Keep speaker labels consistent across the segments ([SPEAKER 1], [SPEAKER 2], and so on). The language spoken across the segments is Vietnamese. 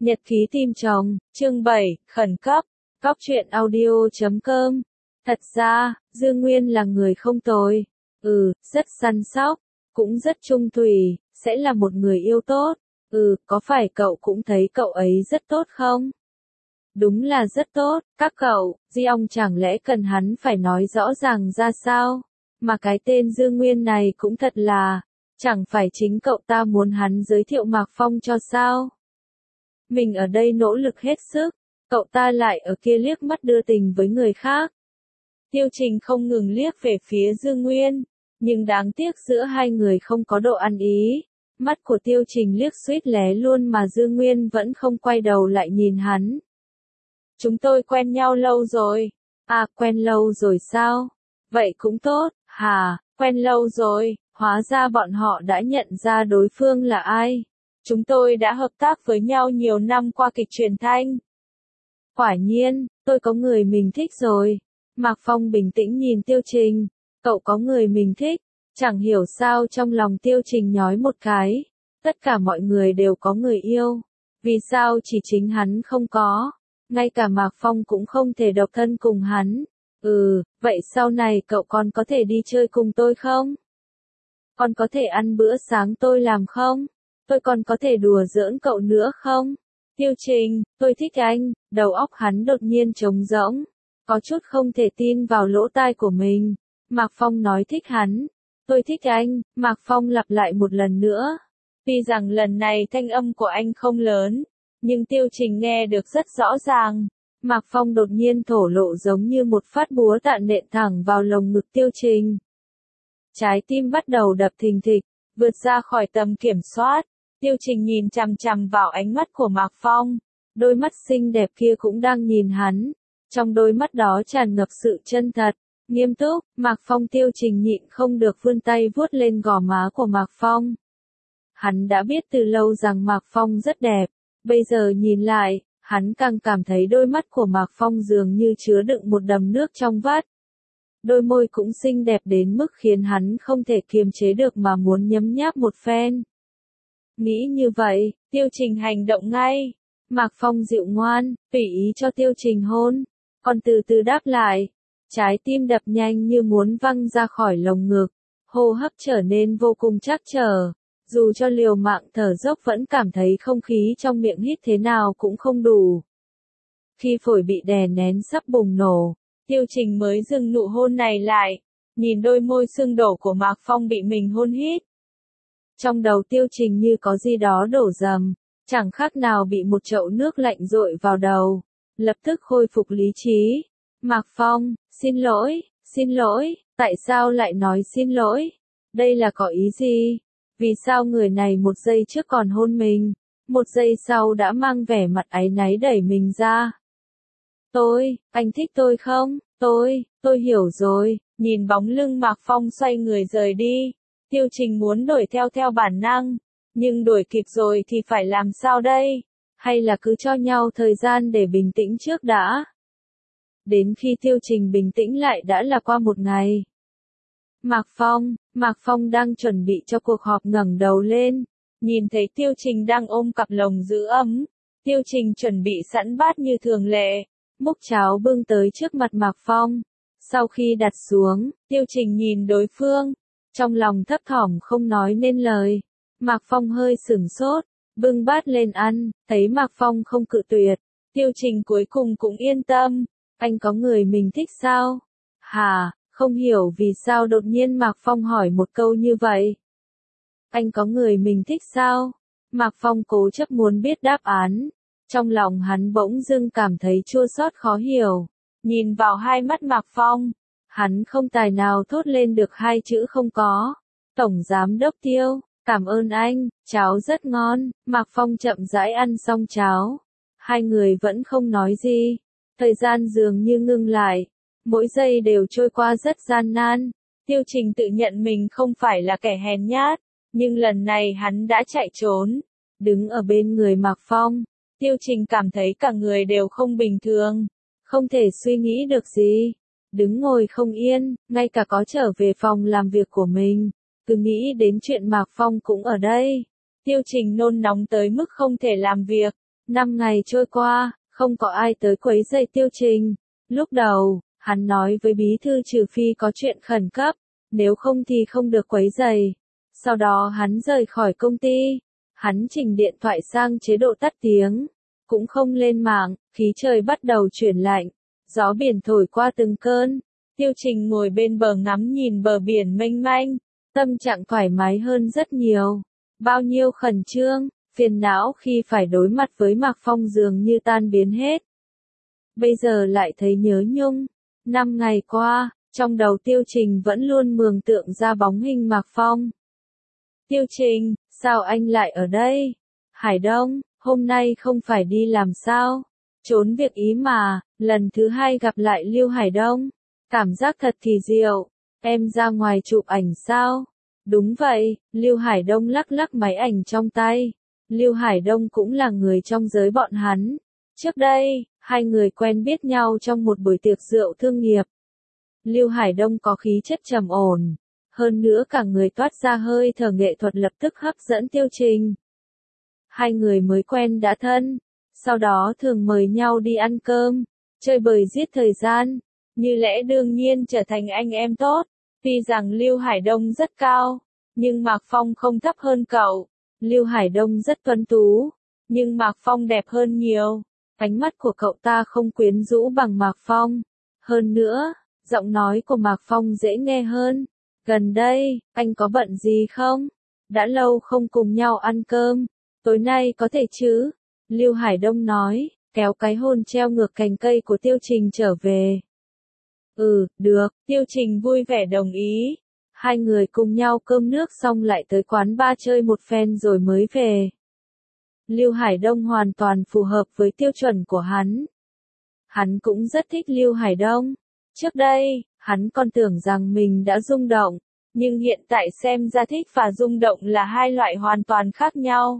[SPEAKER 1] Nhật ký tìm chồng, chương 7, khẩn cấp, Cóc truyện audio.com. Thật ra, Dương Nguyên là người không tồi. Rất săn sóc, cũng rất trung thủy, sẽ là một người yêu tốt. Có phải cậu cũng thấy cậu ấy rất tốt không? Đúng là rất tốt, các cậu, Di ông chẳng lẽ cần hắn phải nói rõ ràng ra sao? Mà cái tên Dương Nguyên này cũng thật là, chẳng phải chính cậu ta muốn hắn giới thiệu Mạc Phong cho sao? Mình ở đây nỗ lực hết sức, cậu ta lại ở kia liếc mắt đưa tình với người khác. Tiêu Trình không ngừng liếc về phía Dương Nguyên, nhưng đáng tiếc giữa hai người không có độ ăn ý. Mắt của Tiêu Trình liếc suýt lé luôn mà Dương Nguyên vẫn không quay đầu lại nhìn hắn. Chúng tôi quen nhau lâu rồi. À, quen lâu rồi sao? Vậy cũng tốt, quen lâu rồi, hóa ra bọn họ đã nhận ra đối phương là ai. Chúng tôi đã hợp tác với nhau nhiều năm qua kịch truyền thanh. Quả nhiên, tôi có người mình thích rồi. Mạc Phong bình tĩnh nhìn Tiêu Trình. Cậu có người mình thích. Chẳng hiểu sao trong lòng Tiêu Trình nhói một cái. Tất cả mọi người đều có người yêu. Vì sao chỉ chính hắn không có? Ngay cả Mạc Phong cũng không thể độc thân cùng hắn. Vậy sau này cậu còn có thể đi chơi cùng tôi không? Còn có thể ăn bữa sáng tôi làm không? Tôi còn có thể đùa giỡn cậu nữa không? Tiêu Trình, tôi thích anh. Đầu óc hắn đột nhiên trống rỗng. Có chút không thể tin vào lỗ tai của mình. Mạc Phong nói thích hắn. Tôi thích anh. Mạc Phong lặp lại một lần nữa. Tuy rằng lần này thanh âm của anh không lớn, nhưng Tiêu Trình nghe được rất rõ ràng. Mạc Phong đột nhiên thổ lộ giống như một phát búa tạ nện thẳng vào lồng ngực Tiêu Trình. Trái tim bắt đầu đập thình thịch, vượt ra khỏi tầm kiểm soát. Tiêu Trình nhìn chằm chằm vào ánh mắt của Mạc Phong. Đôi mắt xinh đẹp kia cũng đang nhìn hắn. Trong đôi mắt đó tràn ngập sự chân thật, nghiêm túc. Mạc Phong Tiêu Trình nhịn không được vươn tay vuốt lên gò má của Mạc Phong. Hắn đã biết từ lâu rằng Mạc Phong rất đẹp. Bây giờ nhìn lại, hắn càng cảm thấy đôi mắt của Mạc Phong dường như chứa đựng một đầm nước trong vắt. Đôi môi cũng xinh đẹp đến mức khiến hắn không thể kiềm chế được mà muốn nhấm nháp một phen. Nghĩ như vậy, Tiêu Trình hành động ngay. Mạc Phong dịu ngoan, tùy ý cho Tiêu Trình hôn. Còn từ từ đáp lại. Trái tim đập nhanh như muốn văng ra khỏi lồng ngực. Hô hấp trở nên vô cùng trắc trở. Dù cho liều mạng thở dốc vẫn cảm thấy không khí trong miệng hít thế nào cũng không đủ. Khi phổi bị đè nén sắp bùng nổ, Tiêu Trình mới dừng nụ hôn này lại. Nhìn đôi môi sưng đổ của Mạc Phong bị mình hôn hít. Trong đầu Tiêu Trình như có gì đó đổ dầm, chẳng khác nào bị một chậu nước lạnh dội vào đầu. Lập tức khôi phục lý trí. Mạc Phong, xin lỗi, tại sao lại nói xin lỗi? Đây là có ý gì? Vì sao người này một giây trước còn hôn mình, một giây sau đã mang vẻ mặt áy náy đẩy mình ra? Anh thích tôi không? Tôi hiểu rồi. Nhìn bóng lưng Mạc Phong xoay người rời đi. Tiêu Trình muốn đuổi theo bản năng, nhưng đuổi kịp rồi thì phải làm sao đây? Hay là cứ cho nhau thời gian để bình tĩnh trước đã? Đến khi Tiêu Trình bình tĩnh lại đã là qua một ngày. Mạc Phong đang chuẩn bị cho cuộc họp ngẩng đầu lên, nhìn thấy Tiêu Trình đang ôm cặp lồng giữ ấm. Tiêu Trình chuẩn bị sẵn bát như thường lệ, múc cháo bưng tới trước mặt Mạc Phong. Sau khi đặt xuống, Tiêu Trình nhìn đối phương, trong lòng thấp thỏm không nói nên lời. Mạc Phong hơi sửng sốt, bưng bát lên ăn, thấy Mạc Phong không cự tuyệt. Tiêu Trình cuối cùng cũng yên tâm. Anh có người mình thích sao? Không hiểu vì sao đột nhiên Mạc Phong hỏi một câu như vậy. Anh có người mình thích sao? Mạc Phong cố chấp muốn biết đáp án. Trong lòng hắn bỗng dưng cảm thấy chua xót khó hiểu. Nhìn vào hai mắt Mạc Phong, hắn không tài nào thốt lên được hai chữ không có. Tổng giám đốc Tiêu, cảm ơn anh, cháo rất ngon. Mạc Phong chậm rãi ăn xong cháo. Hai người vẫn không nói gì. Thời gian dường như ngưng lại. Mỗi giây đều trôi qua rất gian nan. Tiêu Trình tự nhận mình không phải là kẻ hèn nhát, nhưng lần này hắn đã chạy trốn. Đứng ở bên người Mạc Phong, Tiêu Trình cảm thấy cả người đều không bình thường. Không thể suy nghĩ được gì. Đứng ngồi không yên, ngay cả có trở về phòng làm việc của mình. Cứ nghĩ đến chuyện Mạc Phong cũng ở đây. Tiêu Trình nôn nóng tới mức không thể làm việc. 5 ngày trôi qua, không có ai tới quấy rầy Tiêu Trình. Lúc đầu, hắn nói với bí thư trừ phi có chuyện khẩn cấp, nếu không thì không được quấy rầy. Sau đó hắn rời khỏi công ty, hắn chỉnh điện thoại sang chế độ tắt tiếng, cũng không lên mạng, khí trời bắt đầu chuyển lạnh, gió biển thổi qua từng cơn. Tiêu Trình ngồi bên bờ ngắm nhìn bờ biển mênh mang, tâm trạng thoải mái hơn rất nhiều. Bao nhiêu khẩn trương, phiền não khi phải đối mặt với Mạc Phong dường như tan biến hết. Bây giờ lại thấy nhớ nhung. 5 ngày qua, trong đầu Tiêu Trình vẫn luôn mường tượng ra bóng hình Mạc Phong. Tiêu Trình, sao anh lại ở đây? Hải Đông, hôm nay không phải đi làm sao? Trốn việc ý mà, lần thứ 2 gặp lại Lưu Hải Đông. Cảm giác thật kỳ diệu. Em ra ngoài chụp ảnh sao? Đúng vậy, Lưu Hải Đông lắc lắc máy ảnh trong tay. Lưu Hải Đông cũng là người trong giới bọn hắn. Trước đây, hai người quen biết nhau trong một buổi tiệc rượu thương nghiệp. Lưu Hải Đông có khí chất trầm ổn, hơn nữa cả người toát ra hơi thở nghệ thuật lập tức hấp dẫn Tiêu Trình. Hai người mới quen đã thân, sau đó thường mời nhau đi ăn cơm, chơi bời giết thời gian, như lẽ đương nhiên trở thành anh em tốt. Tuy rằng Lưu Hải Đông rất cao, nhưng Mạc Phong không thấp hơn cậu. Lưu Hải Đông rất tuấn tú, nhưng Mạc Phong đẹp hơn nhiều. Ánh mắt của cậu ta không quyến rũ bằng Mạc Phong. Hơn nữa, giọng nói của Mạc Phong dễ nghe hơn. Gần đây, anh có bận gì không? Đã lâu không cùng nhau ăn cơm. Tối nay có thể chứ? Lưu Hải Đông nói, kéo cái hôn treo ngược cành cây của Tiêu Trình trở về. Được, Tiêu Trình vui vẻ đồng ý. Hai người cùng nhau cơm nước xong lại tới quán bar chơi một phen rồi mới về. Lưu Hải Đông hoàn toàn phù hợp với tiêu chuẩn của hắn. Hắn cũng rất thích Lưu Hải Đông. Trước đây, hắn còn tưởng rằng mình đã rung động, nhưng hiện tại xem ra thích và rung động là hai loại hoàn toàn khác nhau.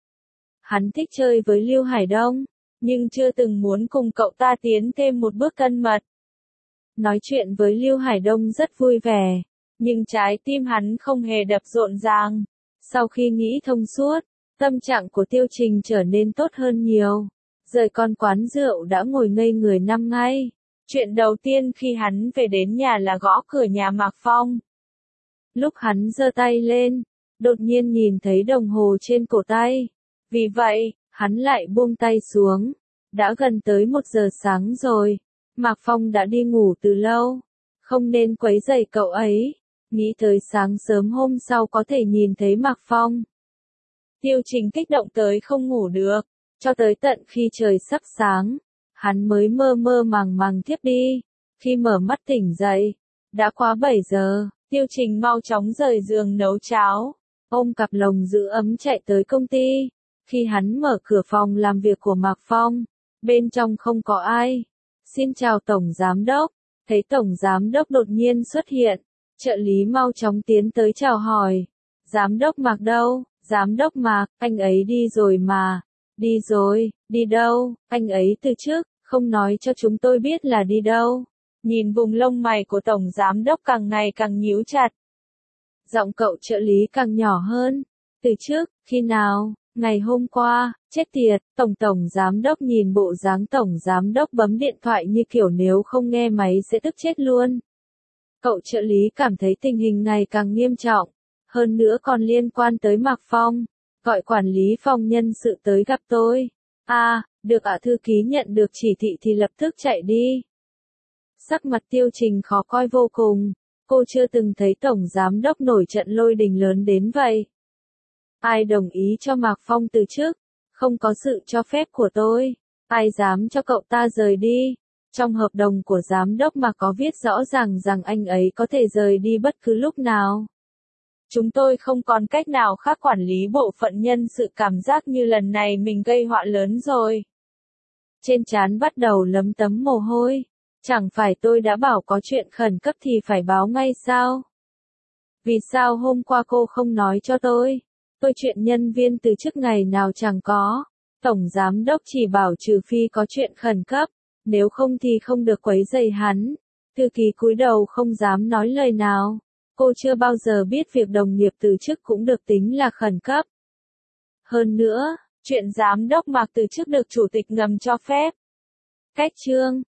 [SPEAKER 1] Hắn thích chơi với Lưu Hải Đông, nhưng chưa từng muốn cùng cậu ta tiến thêm một bước thân mật. Nói chuyện với Lưu Hải Đông rất vui vẻ, nhưng trái tim hắn không hề đập rộn ràng. Sau khi nghĩ thông suốt, tâm trạng của Tiêu Trình trở nên tốt hơn nhiều. Rời con quán rượu đã ngồi ngây người 5 ngày. Chuyện đầu tiên khi hắn về đến nhà là gõ cửa nhà Mạc Phong. Lúc hắn giơ tay lên, đột nhiên nhìn thấy đồng hồ trên cổ tay. Vì vậy, hắn lại buông tay xuống. Đã gần tới 1 giờ sáng rồi. Mạc Phong đã đi ngủ từ lâu. Không nên quấy rầy cậu ấy. Nghĩ tới sáng sớm hôm sau có thể nhìn thấy Mạc Phong. Tiêu Trình kích động tới không ngủ được. Cho tới tận khi trời sắp sáng, hắn mới mơ mơ màng màng thiếp đi. Khi mở mắt tỉnh dậy, đã quá 7 giờ. Tiêu Trình mau chóng rời giường nấu cháo, ôm cặp lồng giữ ấm chạy tới công ty. Khi hắn mở cửa phòng làm việc của Mạc Phong, bên trong không có ai. Xin chào Tổng Giám Đốc. Thấy Tổng Giám Đốc đột nhiên xuất hiện, trợ lý mau chóng tiến tới chào hỏi. Giám Đốc Mạc đâu? Giám Đốc Mạc, anh ấy đi rồi mà. Đi rồi, đi đâu? Anh ấy từ trước, không nói cho chúng tôi biết là đi đâu. Nhìn vùng lông mày của Tổng Giám Đốc càng ngày càng nhíu chặt. Giọng cậu trợ lý càng nhỏ hơn. Từ trước, khi nào? Ngày hôm qua, chết tiệt, Tổng Giám Đốc nhìn bộ dáng Tổng Giám Đốc bấm điện thoại như kiểu nếu không nghe máy sẽ tức chết luôn. Cậu trợ lý cảm thấy tình hình ngày càng nghiêm trọng, hơn nữa còn liên quan tới Mạc Phong. Gọi quản lý phòng nhân sự tới gặp tôi. Được ạ. Thư ký nhận được chỉ thị thì lập tức chạy đi. Sắc mặt Tiêu Trình khó coi vô cùng. Cô chưa từng thấy Tổng Giám Đốc nổi trận lôi đình lớn đến vậy. Ai đồng ý cho Mạc Phong từ chức? Không có sự cho phép của tôi. Ai dám cho cậu ta rời đi? Trong hợp đồng của Giám Đốc mà có viết rõ ràng rằng anh ấy có thể rời đi bất cứ lúc nào. Chúng tôi không còn cách nào khác quản lý bộ phận nhân sự cảm giác như lần này mình gây họa lớn rồi. Trên trán bắt đầu lấm tấm mồ hôi. Chẳng phải tôi đã bảo có chuyện khẩn cấp thì phải báo ngay sao? Vì sao hôm qua cô không nói cho tôi? Tôi chuyện nhân viên từ chức ngày nào chẳng có. Tổng Giám Đốc chỉ bảo trừ phi có chuyện khẩn cấp, nếu không thì không được quấy rầy hắn. Thư ký cúi đầu không dám nói lời nào. Cô chưa bao giờ biết việc đồng nghiệp từ chức cũng được tính là khẩn cấp. Hơn nữa, Chuyện giám đốc Mạc từ chức được chủ tịch ngầm cho phép. Cách chương